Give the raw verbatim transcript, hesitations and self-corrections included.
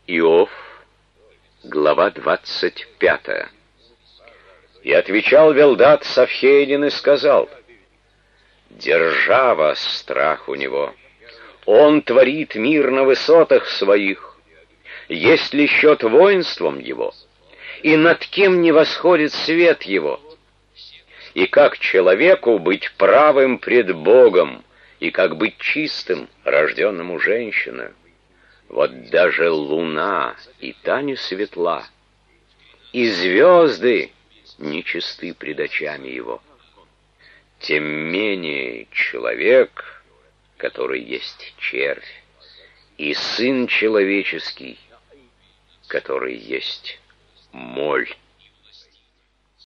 Иов, глава двадцать пятая. И отвечал Велдад Савхейдин и сказал: «Держава страх у него, он творит мир на высотах своих. Есть ли счет воинством его, и над кем не восходит свет его? И как человеку быть правым пред Богом, и как быть чистым, рожденному женщиною? Вот даже луна и та не светла, и звезды нечисты пред очами его. Тем менее человек, который есть червь, и сын человеческий, который есть моль».